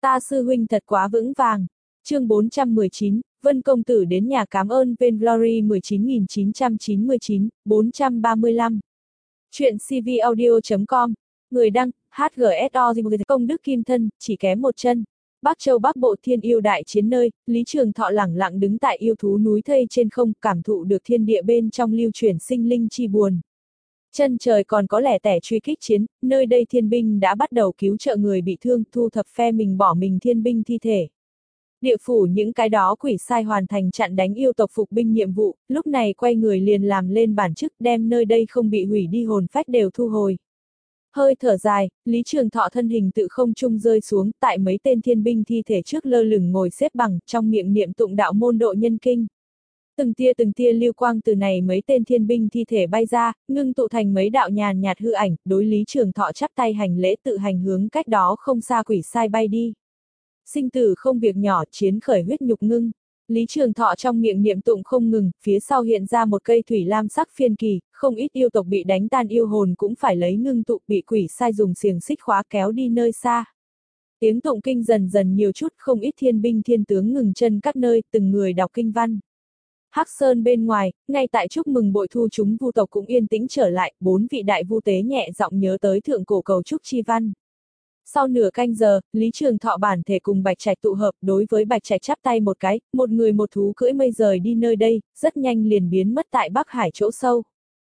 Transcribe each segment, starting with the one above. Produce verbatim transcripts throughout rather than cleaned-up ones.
Ta sư huynh thật quá vững vàng. Chương bốn trăm mười chín, Vân Công Tử đến nhà cảm ơn Vainglory mười chín nghìn chín trăm chín mươi chín, bốn trăm ba mươi lăm. Chuyện cvaudio chấm com. Người đăng, hát giê ét o Công Đức Kim Thân, chỉ kém một chân. Bắc Châu Bắc Bộ thiên yêu đại chiến nơi, Lý Trường Thọ lẳng lặng đứng tại yêu thú núi thây trên không, cảm thụ được thiên địa bên trong lưu chuyển sinh linh chi buồn. Chân trời còn có lẻ tẻ truy kích chiến, nơi đây thiên binh đã bắt đầu cứu trợ người bị thương, thu thập phe mình bỏ mình thiên binh thi thể. Địa phủ những cái đó quỷ sai hoàn thành chặn đánh yêu tộc phục binh nhiệm vụ, lúc này quay người liền làm lên bản chức, đem nơi đây không bị hủy đi hồn phách đều thu hồi. Hơi thở dài, Lý Trường Thọ thân hình tự không trung rơi xuống, tại mấy tên thiên binh thi thể trước lơ lửng ngồi xếp bằng, trong miệng niệm tụng đạo môn độ nhân kinh. Từng tia từng tia lưu quang từ này mấy tên thiên binh thi thể bay ra, ngưng tụ thành mấy đạo nhàn nhạt hư ảnh, đối Lý Trường Thọ chắp tay hành lễ tự hành hướng cách đó không xa quỷ sai bay đi. Sinh tử không việc nhỏ, chiến khởi huyết nhục ngưng. Lý Trường Thọ trong miệng niệm tụng không ngừng, phía sau hiện ra một cây thủy lam sắc phiên kỳ, không ít yêu tộc bị đánh tan yêu hồn cũng phải lấy ngưng tụ, bị quỷ sai dùng xiềng xích khóa kéo đi nơi xa. Tiếng tụng kinh dần dần nhiều chút, không ít thiên binh thiên tướng ngừng chân các nơi, từng người đọc kinh văn. Hắc Sơn bên ngoài, ngay tại chúc mừng bội thu chúng vu tộc cũng yên tĩnh trở lại, bốn vị đại vu tế nhẹ giọng nhớ tới thượng cổ cầu chúc chi văn. Sau nửa canh giờ, Lý Trường Thọ bản thể cùng Bạch Trạch tụ hợp, đối với Bạch Trạch chắp tay một cái, một người một thú cưỡi mây rời đi nơi đây, rất nhanh liền biến mất tại Bắc Hải chỗ sâu.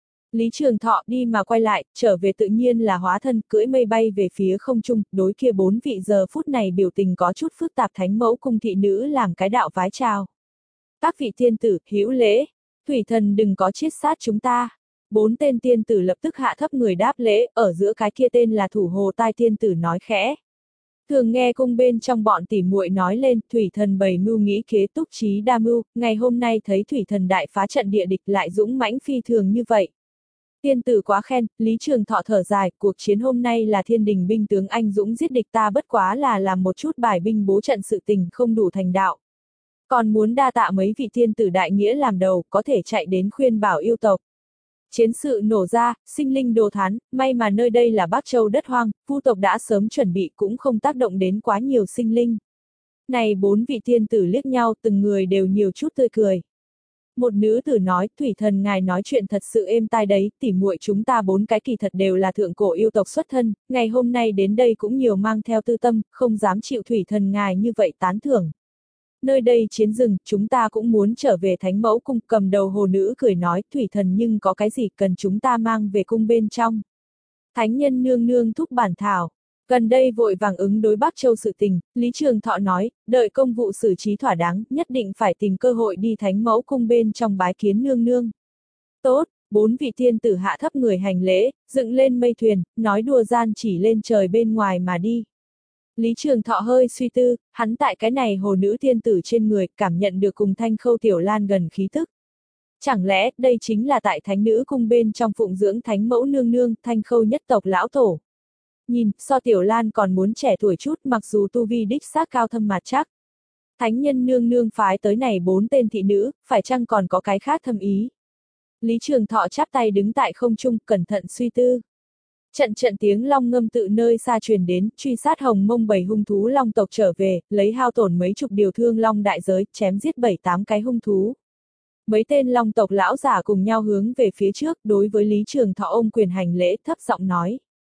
Lý Trường Thọ đi mà quay lại, trở về tự nhiên là hóa thân, cưỡi mây bay về phía không trung, đối kia bốn vị giờ phút này biểu tình có chút phức tạp thánh mẫu cung thị nữ làm cái đạo vái chào. Các vị tiên tử, hữu lễ, thủy thần đừng có chiết sát chúng ta. Bốn tên tiên tử lập tức hạ thấp người đáp lễ, ở giữa cái kia tên là Thủ Hồ Tai tiên tử nói khẽ. Thường nghe cung bên trong bọn tỉ muội nói lên, thủy thần bày mưu nghĩ kế túc trí đa mưu, ngày hôm nay thấy thủy thần đại phá trận địa địch lại dũng mãnh phi thường như vậy. Tiên tử quá khen, Lý Trường Thọ thở dài, cuộc chiến hôm nay là thiên đình binh tướng anh dũng giết địch, ta bất quá là làm một chút bài binh bố trận sự tình không đủ thành đạo. Còn muốn đa tạ mấy vị tiên tử đại nghĩa làm đầu, có thể chạy đến khuyên bảo yêu tộc. Chiến sự nổ ra, sinh linh đồ thán, may mà nơi đây là Bắc Châu đất hoang, vu tộc đã sớm chuẩn bị cũng không tác động đến quá nhiều sinh linh. Này bốn vị tiên tử liếc nhau, từng người đều nhiều chút tươi cười. Một nữ tử nói, thủy thần ngài nói chuyện thật sự êm tai đấy, tỉ muội chúng ta bốn cái kỳ thật đều là thượng cổ yêu tộc xuất thân, ngày hôm nay đến đây cũng nhiều mang theo tư tâm, không dám chịu thủy thần ngài như vậy tán thưởng. Nơi đây chiến rừng, chúng ta cũng muốn trở về thánh mẫu cung, cầm đầu hồ nữ cười nói, thủy thần nhưng có cái gì cần chúng ta mang về cung bên trong. Thánh nhân nương nương thúc bản thảo, gần đây vội vàng ứng đối Bắc Châu sự tình, Lý Trường Thọ nói, đợi công vụ xử trí thỏa đáng, nhất định phải tìm cơ hội đi thánh mẫu cung bên trong bái kiến nương nương. Tốt, bốn vị tiên tử hạ thấp người hành lễ, dựng lên mây thuyền, nói đùa gian chỉ lên trời bên ngoài mà đi. Lý Trường Thọ hơi suy tư, hắn tại cái này hồ nữ tiên tử trên người, cảm nhận được cùng Thanh Khâu Tiểu Lan gần khí tức. Chẳng lẽ, đây chính là tại thánh nữ cung bên trong phụng dưỡng thánh mẫu nương nương, Thanh Khâu nhất tộc lão tổ. Nhìn, so Tiểu Lan còn muốn trẻ tuổi chút, mặc dù tu vi đích xác cao thâm mà chắc. Thánh nhân nương nương phái tới này bốn tên thị nữ, phải chăng còn có cái khác thâm ý. Lý Trường Thọ chắp tay đứng tại không trung, cẩn thận suy tư. Trận trận tiếng long ngâm tự nơi xa truyền đến, truy sát Hồng Mông bảy hung thú long tộc trở về, lấy hao tổn mấy chục điều thương long đại giới, chém giết bảy tám cái hung thú. Mấy tên long tộc lão giả cùng nhau hướng về phía trước, đối với Lý Trường Thọ ôm quyền hành lễ, thấp giọng nói.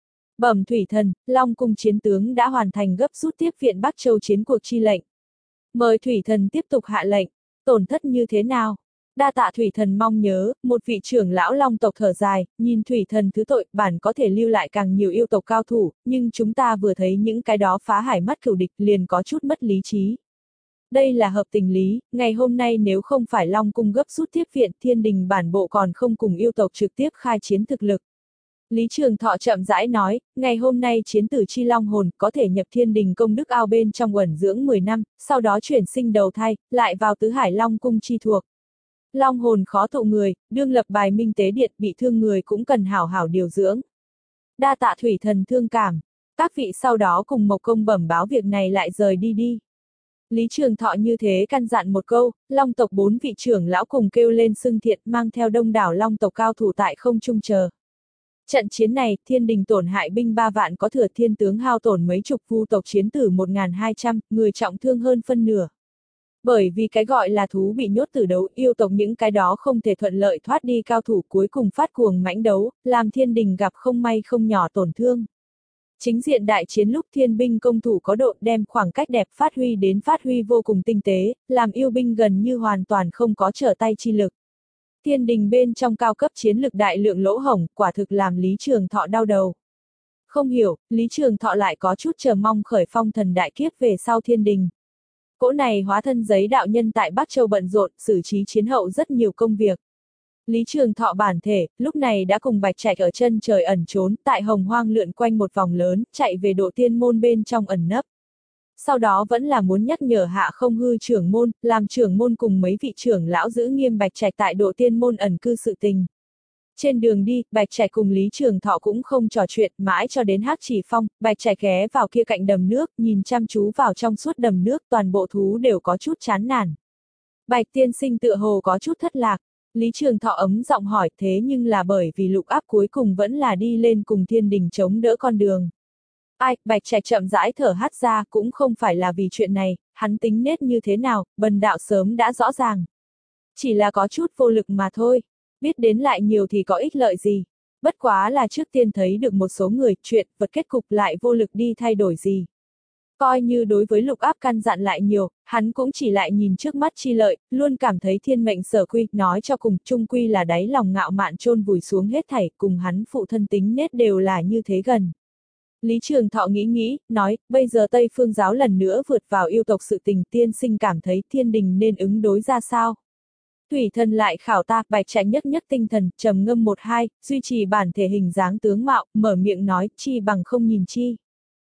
Bẩm thủy thần, Long cung chiến tướng đã hoàn thành gấp rút tiếp viện Bắc Châu chiến cuộc chi lệnh. Mời thủy thần tiếp tục hạ lệnh, tổn thất như thế nào? Đa tạ thủy thần mong nhớ, một vị trưởng lão long tộc thở dài, nhìn thủy thần thứ tội, bản có thể lưu lại càng nhiều yêu tộc cao thủ, nhưng chúng ta vừa thấy những cái đó phá hải mắt cửu địch liền có chút mất lý trí. Đây là hợp tình lý, ngày hôm nay nếu không phải Long cung gấp rút tiếp viện, thiên đình bản bộ còn không cùng yêu tộc trực tiếp khai chiến thực lực. Lý Trường Thọ chậm rãi nói, ngày hôm nay chiến tử chi long hồn có thể nhập thiên đình công đức ao bên trong uẩn dưỡng mười năm, sau đó chuyển sinh đầu thai, lại vào tứ hải Long cung chi thuộc. Long hồn khó tụ người, đương lập bài minh tế điện, bị thương người cũng cần hảo hảo điều dưỡng. Đa tạ thủy thần thương cảm, các vị sau đó cùng Mộc Công bẩm báo việc này lại rời đi đi. Lý Trường Thọ như thế căn dặn một câu, Long tộc bốn vị trưởng lão cùng kêu lên xưng thiện mang theo đông đảo Long tộc cao thủ tại không trung chờ. Trận chiến này, thiên đình tổn hại binh ba vạn có thừa, thiên tướng hao tổn mấy chục, vu tộc chiến tử một nghìn hai trăm, người trọng thương hơn phân nửa. Bởi vì cái gọi là thú bị nhốt tử đấu, yêu tộc những cái đó không thể thuận lợi thoát đi cao thủ cuối cùng phát cuồng mãnh đấu, làm thiên đình gặp không may không nhỏ tổn thương. Chính diện đại chiến lúc thiên binh công thủ có độ, đem khoảng cách đẹp phát huy đến phát huy vô cùng tinh tế, làm yêu binh gần như hoàn toàn không có trở tay chi lực. Thiên đình bên trong cao cấp chiến lực đại lượng lỗ hổng, quả thực làm Lý Trường Thọ đau đầu. Không hiểu, Lý Trường Thọ lại có chút chờ mong khởi phong thần đại kiếp về sau thiên đình. Cỗ này hóa thân giấy đạo nhân tại Bắc Châu bận rộn, xử trí chiến hậu rất nhiều công việc. Lý Trường Thọ bản thể, lúc này đã cùng Bạch Trạch ở chân trời ẩn trốn, tại hồng hoang lượn quanh một vòng lớn, chạy về độ tiên môn bên trong ẩn nấp. Sau đó vẫn là muốn nhắc nhở hạ không hư trưởng môn, làm trưởng môn cùng mấy vị trưởng lão giữ nghiêm Bạch Trạch tại độ tiên môn ẩn cư sự tình. Trên đường đi, Bạch Trạch cùng Lý Trường Thọ cũng không trò chuyện, mãi cho đến Hắc Chỉ Phong, Bạch Trạch ghé vào kia cạnh đầm nước, nhìn chăm chú vào trong suốt đầm nước, toàn bộ thú đều có chút chán nản. Bạch tiên sinh tựa hồ có chút thất lạc. Lý Trường Thọ ấm giọng hỏi, thế nhưng là bởi vì Lục Áp cuối cùng vẫn là đi lên cùng thiên đình chống đỡ con đường. Ai, Bạch Trạch chậm rãi thở hắt ra, cũng không phải là vì chuyện này, hắn tính nết như thế nào, bần đạo sớm đã rõ ràng. Chỉ là có chút vô lực mà thôi, biết đến lại nhiều thì có ích lợi gì. Bất quá là trước tiên thấy được một số người, chuyện, vật kết cục lại vô lực đi thay đổi gì. Coi như đối với Lục Áp căn dặn lại nhiều, hắn cũng chỉ lại nhìn trước mắt chi lợi, luôn cảm thấy thiên mệnh sở quy, nói cho cùng, chung quy là đáy lòng ngạo mạn chôn vùi xuống hết thảy, cùng hắn phụ thân tính nết đều là như thế gần. Lý Trường Thọ nghĩ nghĩ, nói, bây giờ Tây Phương giáo lần nữa vượt vào yêu tộc sự tình, tiên sinh cảm thấy thiên đình nên ứng đối ra sao? Thủy thần lại khảo ta, Bạch Trạch nhất nhất tinh thần, trầm ngâm một hai, duy trì bản thể hình dáng tướng mạo, mở miệng nói, chi bằng không nhìn chi.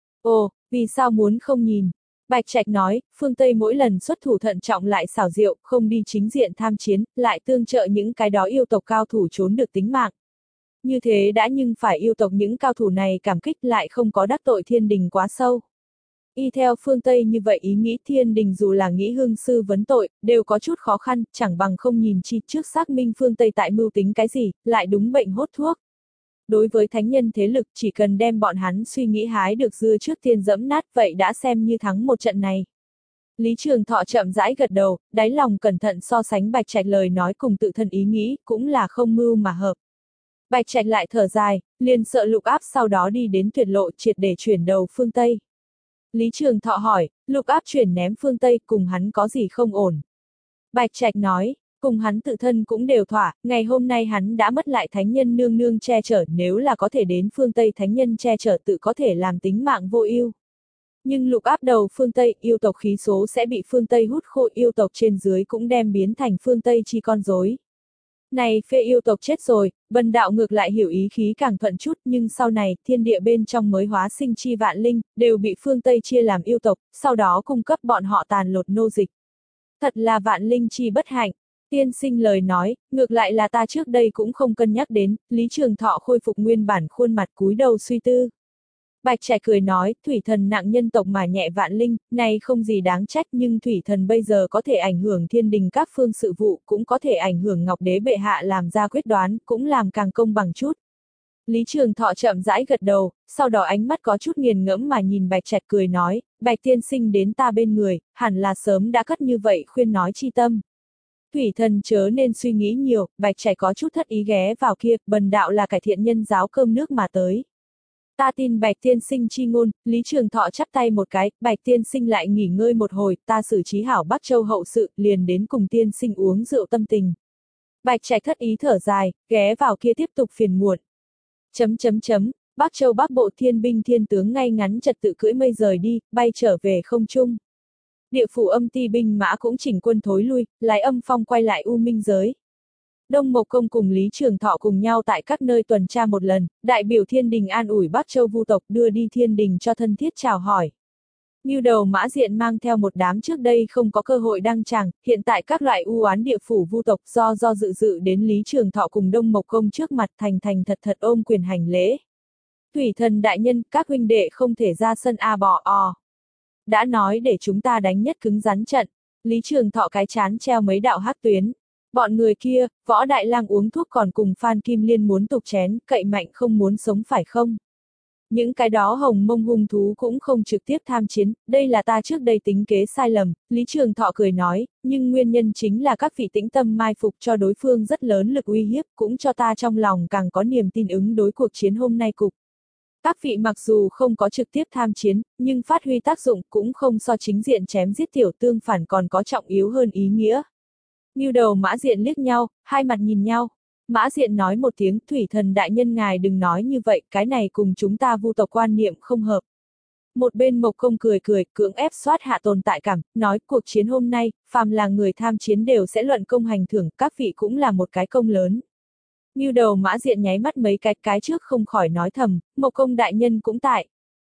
Ồ, vì sao muốn không nhìn? Bạch Trạch nói, phương Tây mỗi lần xuất thủ thận trọng lại xảo diệu, không đi chính diện tham chiến, lại tương trợ những cái đó yêu tộc cao thủ trốn được tính mạng. Như thế đã nhưng phải yêu tộc những cao thủ này cảm kích lại không có đắc tội thiên đình quá sâu. Y theo phương Tây như vậy ý nghĩ thiên đình dù là nghĩ hương sư vấn tội, đều có chút khó khăn, chẳng bằng không nhìn chi trước xác minh phương Tây tại mưu tính cái gì, lại đúng bệnh hốt thuốc. Đối với thánh nhân thế lực chỉ cần đem bọn hắn suy nghĩ hái được dưa trước tiên dẫm nát vậy đã xem như thắng một trận này. Lý Trường Thọ chậm rãi gật đầu, đáy lòng cẩn thận so sánh Bạch Trạch lời nói cùng tự thân ý nghĩ, cũng là không mưu mà hợp. Bạch Trạch lại thở dài, liền sợ Lục Áp sau đó đi đến tuyệt lộ triệt để chuyển đầu phương Tây. Lý Trường Thọ hỏi, Lục Áp chuyển ném phương Tây cùng hắn có gì không ổn? Bạch Trạch nói, cùng hắn tự thân cũng đều thỏa, ngày hôm nay hắn đã mất lại thánh nhân nương nương che chở, nếu là có thể đến phương Tây thánh nhân che chở tự có thể làm tính mạng vô ưu. Nhưng Lục Áp đầu phương Tây, yêu tộc khí số sẽ bị phương Tây hút khô, yêu tộc trên dưới cũng đem biến thành phương Tây chi con rối. Này phê yêu tộc chết rồi, bần đạo ngược lại hiểu ý khí càng thuận chút, nhưng sau này, thiên địa bên trong mới hóa sinh chi vạn linh, đều bị phương Tây chia làm yêu tộc, sau đó cung cấp bọn họ tàn lột nô dịch. Thật là vạn linh chi bất hạnh. Tiên sinh lời nói, ngược lại là ta trước đây cũng không cân nhắc đến, Lý Trường Thọ khôi phục nguyên bản khuôn mặt cúi đầu suy tư. Bạch Trạch cười nói, thủy thần nặng nhân tộc mà nhẹ vạn linh, này không gì đáng trách, nhưng thủy thần bây giờ có thể ảnh hưởng thiên đình các phương sự vụ, cũng có thể ảnh hưởng Ngọc Đế bệ hạ làm ra quyết đoán, cũng làm càng công bằng chút. Lý Trường Thọ chậm rãi gật đầu, sau đó ánh mắt có chút nghiền ngẫm mà nhìn Bạch Trạch cười nói, Bạch tiên sinh đến ta bên người, hẳn là sớm đã cất như vậy khuyên nói chi tâm. Thủy thần chớ nên suy nghĩ nhiều, Bạch Trạch có chút thất ý ghé vào kia, bần đạo là cải thiện nhân giáo cơm nước mà tới. Ta tin Bạch tiên sinh chi ngôn, Lý Trường Thọ chắp tay một cái, Bạch tiên sinh lại nghỉ ngơi một hồi, ta xử trí hảo Bắc Châu hậu sự, liền đến cùng tiên sinh uống rượu tâm tình. Bạch Trạch thất ý thở dài, ghé vào kia tiếp tục phiền muộn. Chấm chấm chấm, Bắc Châu Bắc Bộ thiên binh thiên tướng ngay ngắn trật tự cưỡi mây rời đi, bay trở về không trung. Địa phủ âm ti binh mã cũng chỉnh quân thối lui, lái âm phong quay lại U Minh giới. Đông Mộc Công cùng Lý Trường Thọ cùng nhau tại các nơi tuần tra một lần, đại biểu thiên đình an ủi Bắc Châu vu tộc đưa đi thiên đình cho thân thiết chào hỏi. Ngưu Đầu Mã Diện mang theo một đám trước đây không có cơ hội đăng tràng, hiện tại các loại u oán địa phủ vu tộc do do dự dự đến Lý Trường Thọ cùng Đông Mộc Công trước mặt thành thành thật thật ôm quyền hành lễ. Thủy thần đại nhân, các huynh đệ không thể ra sân a bò o. Đã nói để chúng ta đánh nhất cứng rắn trận, Lý Trường Thọ cái chán treo mấy đạo hắc tuyến. Bọn người kia, Võ Đại Lang uống thuốc còn cùng Phan Kim Liên muốn tục chén, cậy mạnh không muốn sống phải không? Những cái đó hồng mông hung thú cũng không trực tiếp tham chiến, đây là ta trước đây tính kế sai lầm, Lý Trường Thọ cười nói, nhưng nguyên nhân chính là các vị tĩnh tâm mai phục cho đối phương rất lớn lực uy hiếp, cũng cho ta trong lòng càng có niềm tin ứng đối cuộc chiến hôm nay cục. Các vị mặc dù không có trực tiếp tham chiến, nhưng phát huy tác dụng cũng không so chính diện chém giết tiểu tương phản còn có trọng yếu hơn ý nghĩa. Ngưu Đầu Mã Diện liếc nhau, hai mặt nhìn nhau. Mã Diện nói một tiếng, Thủy Thần đại nhân ngài đừng nói như vậy, cái này cùng chúng ta Vu tộc quan niệm không hợp. Một bên Mộc Công cười cười, cưỡng ép soát hạ tồn tại cảm, nói cuộc chiến hôm nay, phàm là người tham chiến đều sẽ luận công hành thưởng, các vị cũng là một cái công lớn. Ngưu Đầu Mã Diện nháy mắt mấy cái cái trước không khỏi nói thầm, Mộc Công đại nhân cũng tại.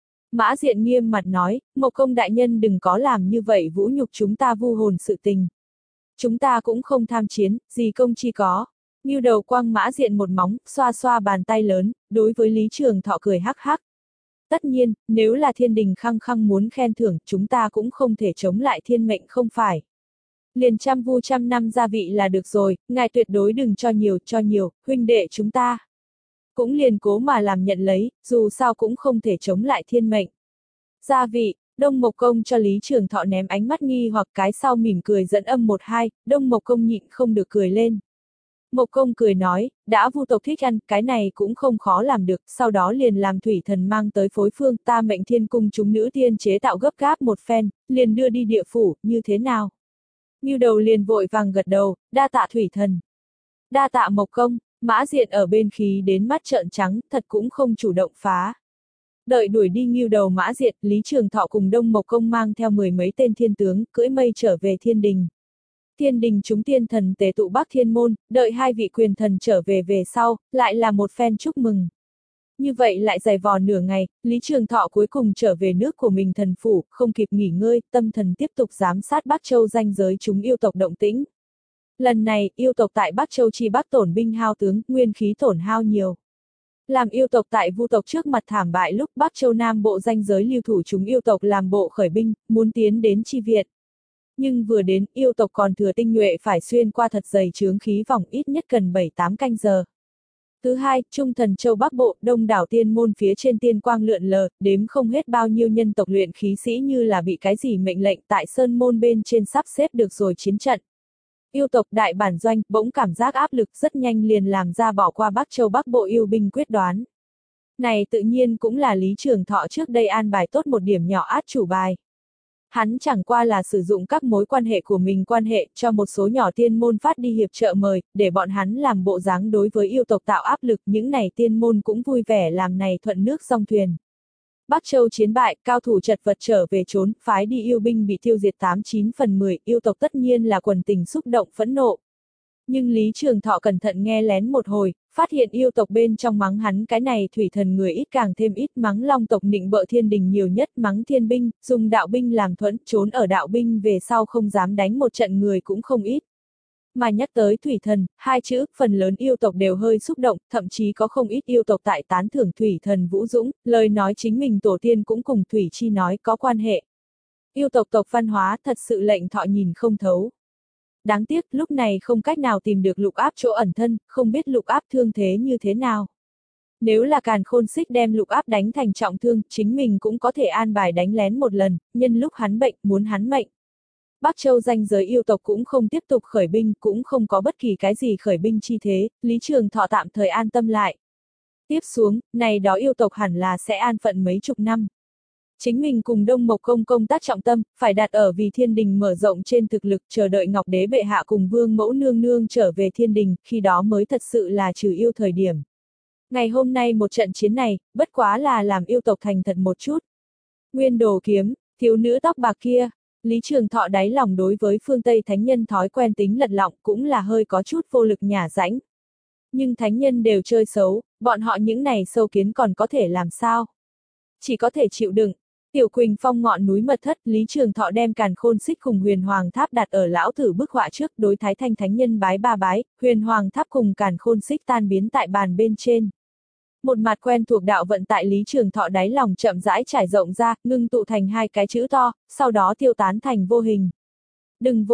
Mã Diện nghiêm mặt nói, Mộc Công đại nhân đừng có làm như vậy vũ nhục chúng ta Vu hồn sự tình. Chúng ta cũng không tham chiến, gì công chi có. Ngưu Đầu quăng Mã Diện một móng, xoa xoa bàn tay lớn, đối với Lý Trường Thọ cười hắc hắc. Tất nhiên, nếu là thiên đình khăng khăng muốn khen thưởng, chúng ta cũng không thể chống lại thiên mệnh không phải. Liền trăm vu trăm năm gia vị là được rồi, ngài tuyệt đối đừng cho nhiều, cho nhiều, huynh đệ chúng ta. Cũng liền cố mà làm nhận lấy, dù sao cũng không thể chống lại thiên mệnh. Gia vị, Đông Mộc Công cho Lý Trường Thọ ném ánh mắt nghi hoặc cái sau mỉm cười dẫn âm một hai, Đông Mộc Công nhịn không được cười lên. Mộc Công cười nói, đã Vu tộc thích ăn, cái này cũng không khó làm được, sau đó liền làm Thủy Thần mang tới phối phương, ta mệnh thiên cung chúng nữ tiên chế tạo gấp gáp một phen, liền đưa đi địa phủ, như thế nào? Ngưu Đầu liền vội vàng gật đầu, đa tạ Thủy Thần. Đa tạ Mộc Công, Mã Diện ở bên khí đến mắt trợn trắng, thật cũng không chủ động phá. Đợi đuổi đi Ngưu Đầu Mã Diện, Lý Trường Thọ cùng Đông Mộc Công mang theo mười mấy tên thiên tướng, cưỡi mây trở về thiên đình. Thiên đình chúng tiên thần tề tụ Bắc Thiên Môn, đợi hai vị quyền thần trở về về sau, lại là một phen chúc mừng. Như vậy lại dày vò nửa ngày, Lý Trường Thọ cuối cùng trở về nước của mình thần phủ, không kịp nghỉ ngơi, tâm thần tiếp tục giám sát Bắc Châu ranh giới chúng yêu tộc động tĩnh. Lần này, yêu tộc tại Bắc Châu chi Bắc tổn binh hao tướng, nguyên khí tổn hao nhiều. Làm yêu tộc tại Vu tộc trước mặt thảm bại lúc Bắc Châu Nam bộ ranh giới lưu thủ chúng yêu tộc làm bộ khởi binh, muốn tiến đến chi viện. Nhưng vừa đến, yêu tộc còn thừa tinh nhuệ phải xuyên qua thật dày chướng khí vòng ít nhất cần bảy tám canh giờ. Thứ hai, Trung Thần Châu Bắc Bộ, đông đảo tiên môn phía trên tiên quang lượn lờ, đếm không hết bao nhiêu nhân tộc luyện khí sĩ như là bị cái gì mệnh lệnh tại sơn môn bên trên sắp xếp được rồi chiến trận. Yêu tộc đại bản doanh, bỗng cảm giác áp lực rất nhanh liền làm ra bỏ qua Bắc Châu Bắc Bộ yêu binh quyết đoán. Này tự nhiên cũng là Lý Trường Thọ trước đây an bài tốt một điểm nhỏ át chủ bài. Hắn chẳng qua là sử dụng các mối quan hệ của mình quan hệ cho một số nhỏ tiên môn phát đi hiệp trợ mời, để bọn hắn làm bộ dáng đối với yêu tộc tạo áp lực, những này tiên môn cũng vui vẻ làm này thuận nước song thuyền. Bắc Châu chiến bại, cao thủ chật vật trở về trốn, phái đi yêu binh bị tiêu diệt tám chín phần mười, yêu tộc tất nhiên là quần tình xúc động phẫn nộ. Nhưng Lý Trường Thọ cẩn thận nghe lén một hồi, phát hiện yêu tộc bên trong mắng hắn cái này Thủy Thần người ít càng thêm ít, mắng Long tộc nịnh bợ thiên đình nhiều nhất, mắng thiên binh, dùng đạo binh làm thuẫn, trốn ở đạo binh về sau không dám đánh một trận người cũng không ít. Mà nhắc tới Thủy Thần, hai chữ, phần lớn yêu tộc đều hơi xúc động, thậm chí có không ít yêu tộc tại tán thưởng Thủy Thần Vũ Dũng, lời nói chính mình tổ tiên cũng cùng Thủy Chi nói có quan hệ. Yêu tộc tộc văn hóa thật sự lệnh Thọ nhìn không thấu. Đáng tiếc, lúc này không cách nào tìm được Lục Áp chỗ ẩn thân, không biết Lục Áp thương thế như thế nào. Nếu là Càn Khôn Xích đem Lục Áp đánh thành trọng thương, chính mình cũng có thể an bài đánh lén một lần, nhân lúc hắn bệnh, muốn hắn mệnh. Bắc Châu ranh giới yêu tộc cũng không tiếp tục khởi binh, cũng không có bất kỳ cái gì khởi binh chi thế, Lý Trường Thọ tạm thời an tâm lại. Tiếp xuống, này đó yêu tộc hẳn là sẽ an phận mấy chục năm. Chính mình cùng Đông Mộc Công công tác trọng tâm, phải đặt ở vì thiên đình mở rộng trên thực lực, chờ đợi Ngọc Đế bệ hạ cùng Vương Mẫu nương nương trở về thiên đình, khi đó mới thật sự là trừ yêu thời điểm. Ngày hôm nay một trận chiến này, bất quá là làm yêu tộc thành thật một chút. Nguyên Đồ Kiếm, thiếu nữ tóc bạc kia, Lý Trường Thọ đáy lòng đối với phương Tây thánh nhân thói quen tính lật lọng cũng là hơi có chút vô lực nhả rãnh. Nhưng thánh nhân đều chơi xấu, bọn họ những này sâu kiến còn có thể làm sao? Chỉ có thể chịu đựng. Tiểu Quỳnh Phong ngọn núi mật thất, Lý Trường Thọ đem Càn Khôn Xích cùng Huyền Hoàng Tháp đặt ở lão thử bức họa trước, đối Thái Thanh thánh nhân bái ba bái, Huyền Hoàng Tháp cùng Càn Khôn Xích tan biến tại bàn bên trên. Một mặt quen thuộc đạo vận tại Lý Trường Thọ đáy lòng chậm rãi trải rộng ra, ngưng tụ thành hai cái chữ to, sau đó tiêu tán thành vô hình. Đừng vội,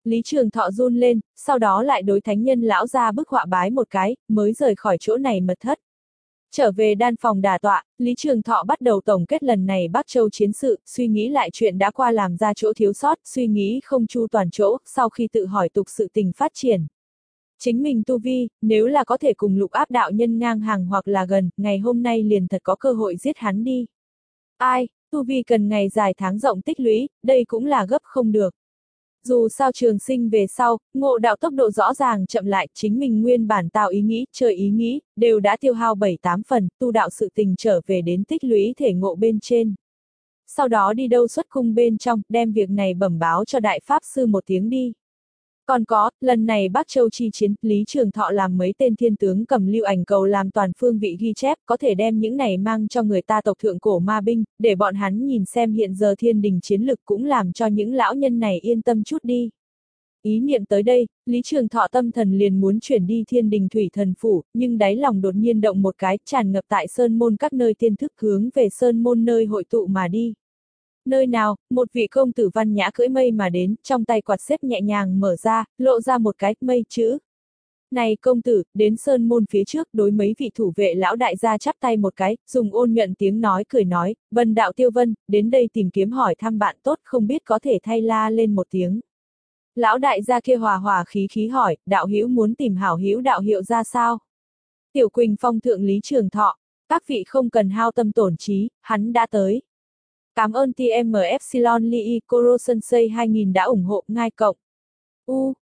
Lý Trường Thọ run lên, sau đó lại đối thánh nhân lão ra bức họa bái một cái, mới rời khỏi chỗ này mật thất. Trở về đan phòng đả tọa, Lý Trường Thọ bắt đầu tổng kết lần này Bắc Châu chiến sự, suy nghĩ lại chuyện đã qua làm ra chỗ thiếu sót, suy nghĩ không chu toàn chỗ, sau khi tự hỏi tục sự tình phát triển. Chính mình tu vi, nếu là có thể cùng lục áp đạo nhân ngang hàng hoặc là gần, ngày hôm nay liền thật có cơ hội giết hắn đi. Ai, tu vi cần ngày dài tháng rộng tích lũy, đây cũng là gấp không được. Dù sao trường sinh về sau, ngộ đạo tốc độ rõ ràng chậm lại, chính mình nguyên bản tạo ý nghĩ, chơi ý nghĩ, đều đã tiêu hao bảy tám phần, tu đạo sự tình trở về đến tích lũy thể ngộ bên trên. Sau đó đi đâu xuất cung bên trong, đem việc này bẩm báo cho đại pháp sư một tiếng đi. Còn có, lần này Bắc Châu chi chiến, Lý Trường Thọ làm mấy tên thiên tướng cầm lưu ảnh cầu làm toàn phương vị ghi chép, có thể đem những này mang cho người ta tộc thượng cổ ma binh, để bọn hắn nhìn xem hiện giờ thiên đình chiến lực cũng làm cho những lão nhân này yên tâm chút đi. Ý niệm tới đây, Lý Trường Thọ tâm thần liền muốn chuyển đi thiên đình thủy thần phủ, nhưng đáy lòng đột nhiên động một cái, tràn ngập tại sơn môn các nơi tiên thức hướng về sơn môn nơi hội tụ mà đi. Nơi nào, một vị công tử văn nhã cưỡi mây mà đến, trong tay quạt xếp nhẹ nhàng mở ra, lộ ra một cái mây chữ. Này công tử, đến sơn môn phía trước đối mấy vị thủ vệ lão đại gia chắp tay một cái, dùng ôn nhuận tiếng nói cười nói, Vân đạo Tiêu Vân, đến đây tìm kiếm hỏi thăm bạn tốt không biết có thể thay la lên một tiếng. Lão đại gia kia hòa hòa khí khí hỏi, đạo hữu muốn tìm hảo hữu đạo hiệu ra sao? Tiểu Quỳnh Phong thượng Lý Trường Thọ, các vị không cần hao tâm tổn trí, hắn đã tới. Cảm ơn tê em epsilon Lee Koro Sensei hai nghìn đã ủng hộ, ngai cộng. U,